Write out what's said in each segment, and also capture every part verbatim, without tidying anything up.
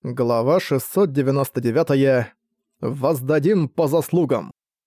Глава шестьсот девяносто девять. Воздадим по заслугам.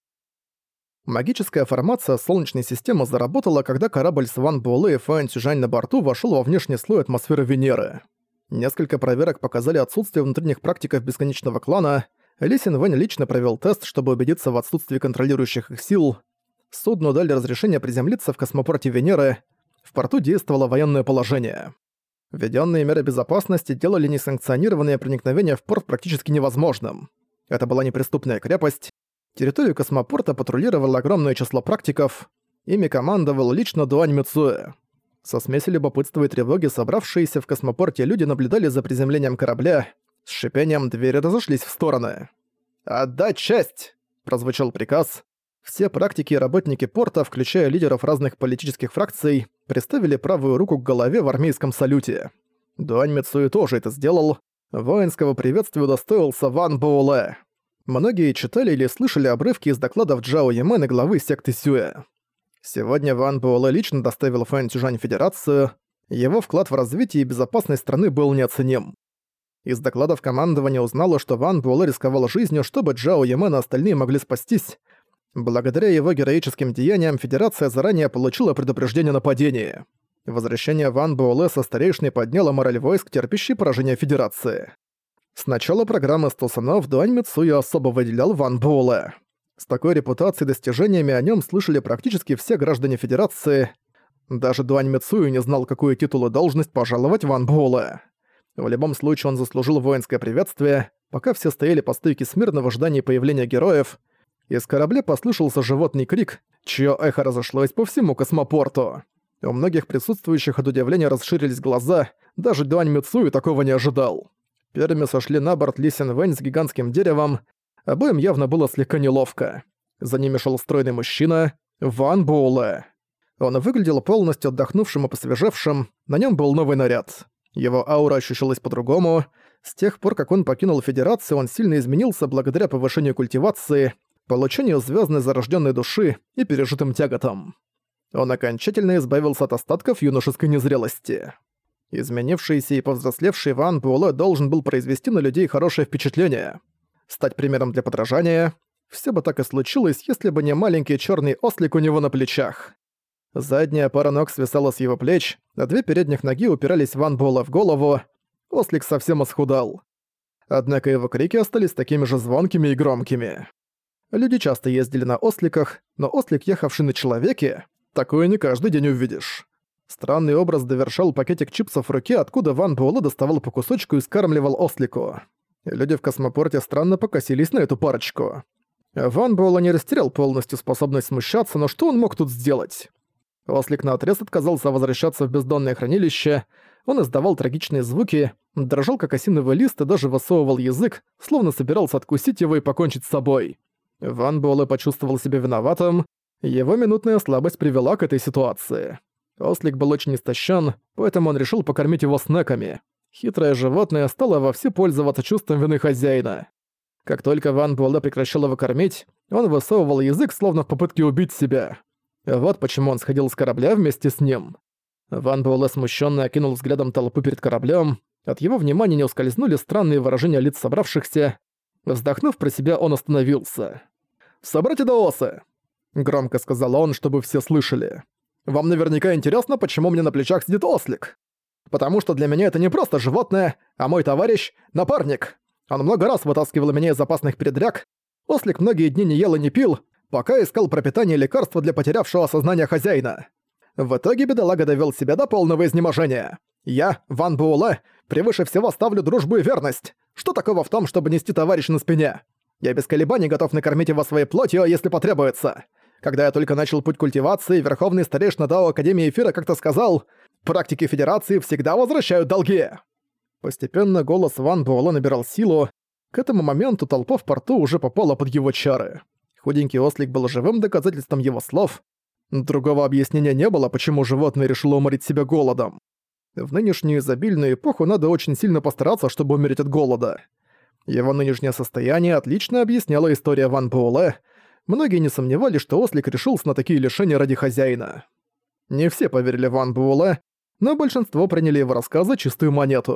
Магическая формация Солнечной системы заработала, когда корабль с Ван Буэлэ и Фэн Цюжань на борту вошел во внешний слой атмосферы Венеры. Несколько проверок показали отсутствие внутренних практиков Бесконечного Клана. Ли Син Вэнь лично провел тест, чтобы убедиться в отсутствии контролирующих их сил. Судну дали разрешение приземлиться в космопорте Венеры. В порту действовало военное положение. Введенные меры безопасности делали несанкционированное проникновение в порт практически невозможным. Это была неприступная крепость. Территорию космопорта патрулировало огромное число практиков. Ими командовал лично Дуань Мицуэ. Со смесью любопытства и тревоги собравшиеся в космопорте люди наблюдали за приземлением корабля. С шипением двери разошлись в стороны. «Отдать честь!» – прозвучал приказ. Все практики и работники порта, включая лидеров разных политических фракций, приставили правую руку к голове в армейском салюте. Дуань Мицуэ тоже это сделал. Воинского приветствия удостоился Ван Буэлэ. Многие читали или слышали обрывки из докладов Джао Ямэн и главы секты Сюэ. Сегодня Ван Буэлэ лично доставил Фэн Цюжань в Федерацию. Его вклад в развитие и безопасность страны был неоценим. Из докладов командования узнало, что Ван Буэлэ рисковал жизнью, чтобы Джао Ямэн и остальные могли спастись. Благодаря его героическим деяниям Федерация заранее получила предупреждение о нападении. Возвращение Ван Буэлэ со старейшиной подняло мораль войск, терпящей поражение Федерации. С начала программы сто сынов Дуань Мицуэ особо выделял Ван Буэлэ. С такой репутацией и достижениями о нем слышали практически все граждане Федерации. Даже Дуань Мицуэ не знал, какую титул и должность пожаловать Ван Буэлэ. В любом случае он заслужил воинское приветствие, пока все стояли по стойке смирно в ожидании появления героев. Из корабля послышался животный крик, чье эхо разошлось по всему космопорту. У многих присутствующих от удивления расширились глаза, даже Дуань Мицуэ такого не ожидал. Первыми сошли на борт Ли Син Вэнь с гигантским деревом, обоим явно было слегка неловко. За ними шел стройный мужчина Ван Буэлэ. Он выглядел полностью отдохнувшим и посвежевшим, на нем был новый наряд. Его аура ощущалась по-другому. С тех пор, как он покинул Федерацию, он сильно изменился благодаря повышению культивации, получению звездной зарожденной души и пережитым тяготам. Он окончательно избавился от остатков юношеской незрелости. Изменившийся и повзрослевший Ван Буэлэ должен был произвести на людей хорошее впечатление, стать примером для подражания. Все бы так и случилось, если бы не маленький черный ослик у него на плечах. Задняя пара ног свисала с его плеч, а две передних ноги упирались Ван Буэлэ в голову. Ослик совсем исхудал. Однако его крики остались такими же звонкими и громкими. Люди часто ездили на осликах, но ослик, ехавший на человеке, такое не каждый день увидишь. Странный образ довершал пакетик чипсов в руке, откуда Ван Буэлэ доставал по кусочку и скармливал ослику. Люди в космопорте странно покосились на эту парочку. Ван Буэлэ не растерял полностью способность смущаться, но что он мог тут сделать? Ослик наотрез отказался возвращаться в бездонное хранилище, он издавал трагичные звуки, дрожал как осиновый лист и даже высовывал язык, словно собирался откусить его и покончить с собой. Ван Буэлэ почувствовал себя виноватым, его минутная слабость привела к этой ситуации. Ослик был очень истощен, поэтому он решил покормить его снеками. Хитрое животное стало вовсю пользоваться чувством вины хозяина. Как только Ван Буэлэ прекращал его кормить, он высовывал язык, словно в попытке убить себя. Вот почему он сходил с корабля вместе с ним. Ван Буэлэ смущенно окинул взглядом толпу перед кораблем. От его внимания не ускользнули странные выражения лиц собравшихся. Вздохнув про себя, он остановился. «Собратья даосы!» — громко сказал он, чтобы все слышали. «Вам наверняка интересно, почему у меня на плечах сидит ослик. Потому что для меня это не просто животное, а мой товарищ — напарник. Он много раз вытаскивал меня из опасных передряг. Ослик многие дни не ел и не пил, пока искал пропитание и лекарства для потерявшего сознание хозяина. В итоге бедолага довел себя до полного изнеможения. Я, Ван Буэлэ, превыше всего ставлю дружбу и верность. Что такого в том, чтобы нести товарища на спине? Я без колебаний готов накормить его своей плотью, если потребуется. Когда я только начал путь культивации, верховный старейшина Дао Академии Эфира как-то сказал: «Практики Федерации всегда возвращают долги». Постепенно голос Ван Буэлэ набирал силу. К этому моменту толпа в порту уже попала под его чары. Худенький ослик был живым доказательством его слов. Другого объяснения не было, почему животное решило уморить себя голодом. В нынешнюю изобильную эпоху надо очень сильно постараться, чтобы умереть от голода. Его нынешнее состояние отлично объясняла история Ван Буэлэ. Многие не сомневались, что ослик решился на такие лишения ради хозяина. Не все поверили Ван Буэлэ, но большинство приняли его рассказ за чистую монету.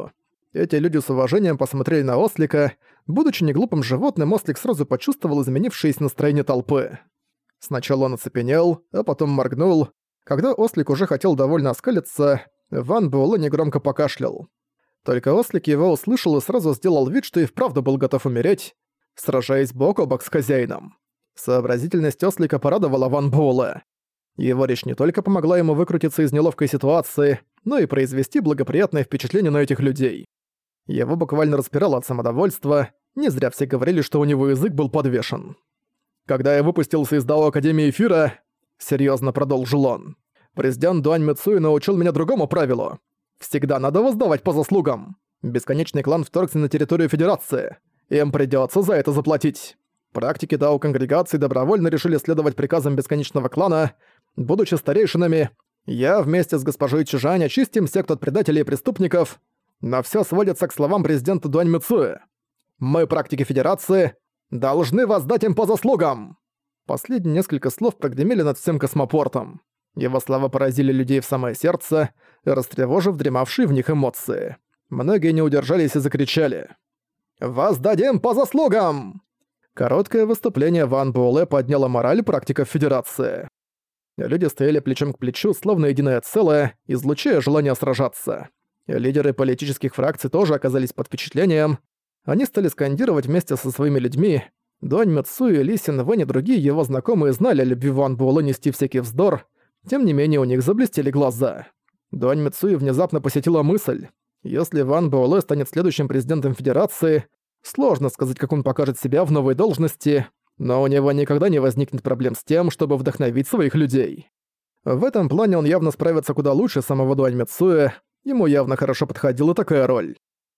Эти люди с уважением посмотрели на ослика. Будучи неглупым животным, ослик сразу почувствовал изменившееся настроение толпы. Сначала он оцепенел, а потом моргнул. Когда ослик уже хотел довольно оскалиться, Ван Буэлэ негромко покашлял. Только ослик его услышал и сразу сделал вид, что и вправду был готов умереть, сражаясь бок о бок с хозяином. Сообразительность ослика порадовала Ван Буэлэ. Его речь не только помогла ему выкрутиться из неловкой ситуации, но и произвести благоприятное впечатление на этих людей. Его буквально распирало от самодовольства, не зря все говорили, что у него язык был подвешен. «Когда я выпустился из Дао Академии Эфира», — серьёзно продолжил он, «президент Дуань Мицуи научил меня другому правилу. Всегда надо воздавать по заслугам. Бесконечный клан вторгся на территорию Федерации. Им придётся за это заплатить. Практики Дао Конгрегации добровольно решили следовать приказам Бесконечного клана. Будучи старейшинами, я вместе с госпожой Чжань очистим секту от предателей и преступников. Но всё сводится к словам президента Дуань Мицуи. Мы, практики Федерации, должны воздать им по заслугам!» Последние несколько слов прогремели над всем космопортом. Его слова поразили людей в самое сердце, растревожив дремавшие в них эмоции. Многие не удержались и закричали: «Воздадим по заслугам!» Короткое выступление Ван Буэлэ подняло мораль практиков Федерации. Люди стояли плечом к плечу, словно единое целое, излучая желание сражаться. Лидеры политических фракций тоже оказались под впечатлением. Они стали скандировать вместе со своими людьми. Дуань Мицуи, Ли Синвэнь и другие его знакомые знали о любви Ван Буэлэ нести всякий вздор, тем не менее у них заблестели глаза. Дуань Мицуи внезапно посетила мысль: если Ван Буэлэ станет следующим президентом Федерации, сложно сказать, как он покажет себя в новой должности, но у него никогда не возникнет проблем с тем, чтобы вдохновить своих людей. В этом плане он явно справится куда лучше самого Дуань Мицуи, ему явно хорошо подходила такая роль.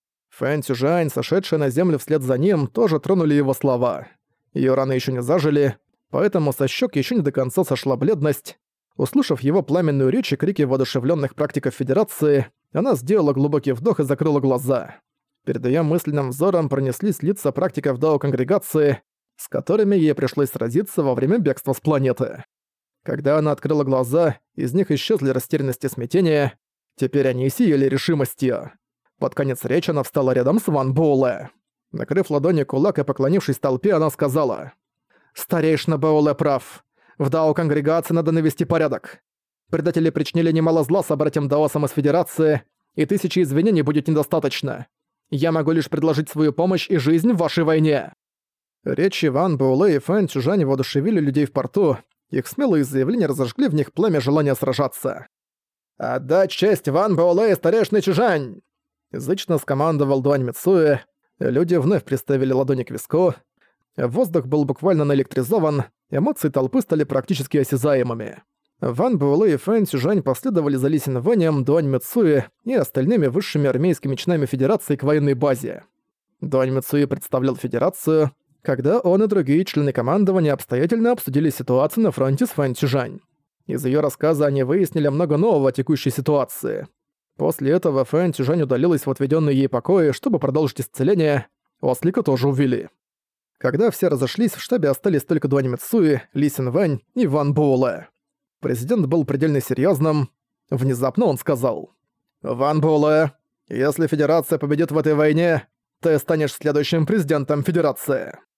Фэн Цюжань, сошедшая на землю вслед за ним, тоже тронули его слова. Её раны ещё не зажили, поэтому со щёк ещё не до конца сошла бледность. Услышав его пламенную речь и крики воодушевлённых практиков Федерации, она сделала глубокий вдох и закрыла глаза. Перед её мысленным взором пронеслись лица практиков Дао Конгрегации, с которыми ей пришлось сразиться во время бегства с планеты. Когда она открыла глаза, из них исчезли растерянность и смятение, теперь они сияли решимостью. Под конец речи она встала рядом с Ван Буэлэ. Накрыв ладонью кулак и поклонившись толпе, она сказала: «Старейшина Буэлэ прав. В Дао Конгрегации надо навести порядок. Предатели причинили немало зла собратьям-даосам из Федерации, и тысячи извинений будет недостаточно. Я могу лишь предложить свою помощь и жизнь в вашей войне». Речи Ван Буэлэ и Фэн Цюжань воодушевили людей в порту, их смелые заявления разожгли в них пламя желания сражаться. «Отдать честь Ван Буэлэ и старейшине Чжань!» Зычно скомандовал Дуань Мицуи. Люди вновь приставили ладони к виску. Воздух был буквально наэлектризован, эмоции толпы стали практически осязаемыми. Ван Буэлэ и Фэн Цюжань последовали за Ли Синвэнем, Дуань Мицуи и остальными высшими армейскими чинами Федерации к военной базе. Дуань Мицуи представлял Федерацию, когда он и другие члены командования обстоятельно обсудили ситуацию на фронте с Фэн Цюжань. Из её рассказа они выяснили много нового о текущей ситуации. После этого Фэн Цюжань удалилась в отведённые ей покои, чтобы продолжить исцеление. Ослика тоже увели. Когда все разошлись, в штабе остались только Дуань Мицуи, Ли Синвэнь и Ван Буэлэ. Президент был предельно серьёзным. Внезапно он сказал: «Ван Буэлэ, если Федерация победит в этой войне, ты станешь следующим президентом Федерации».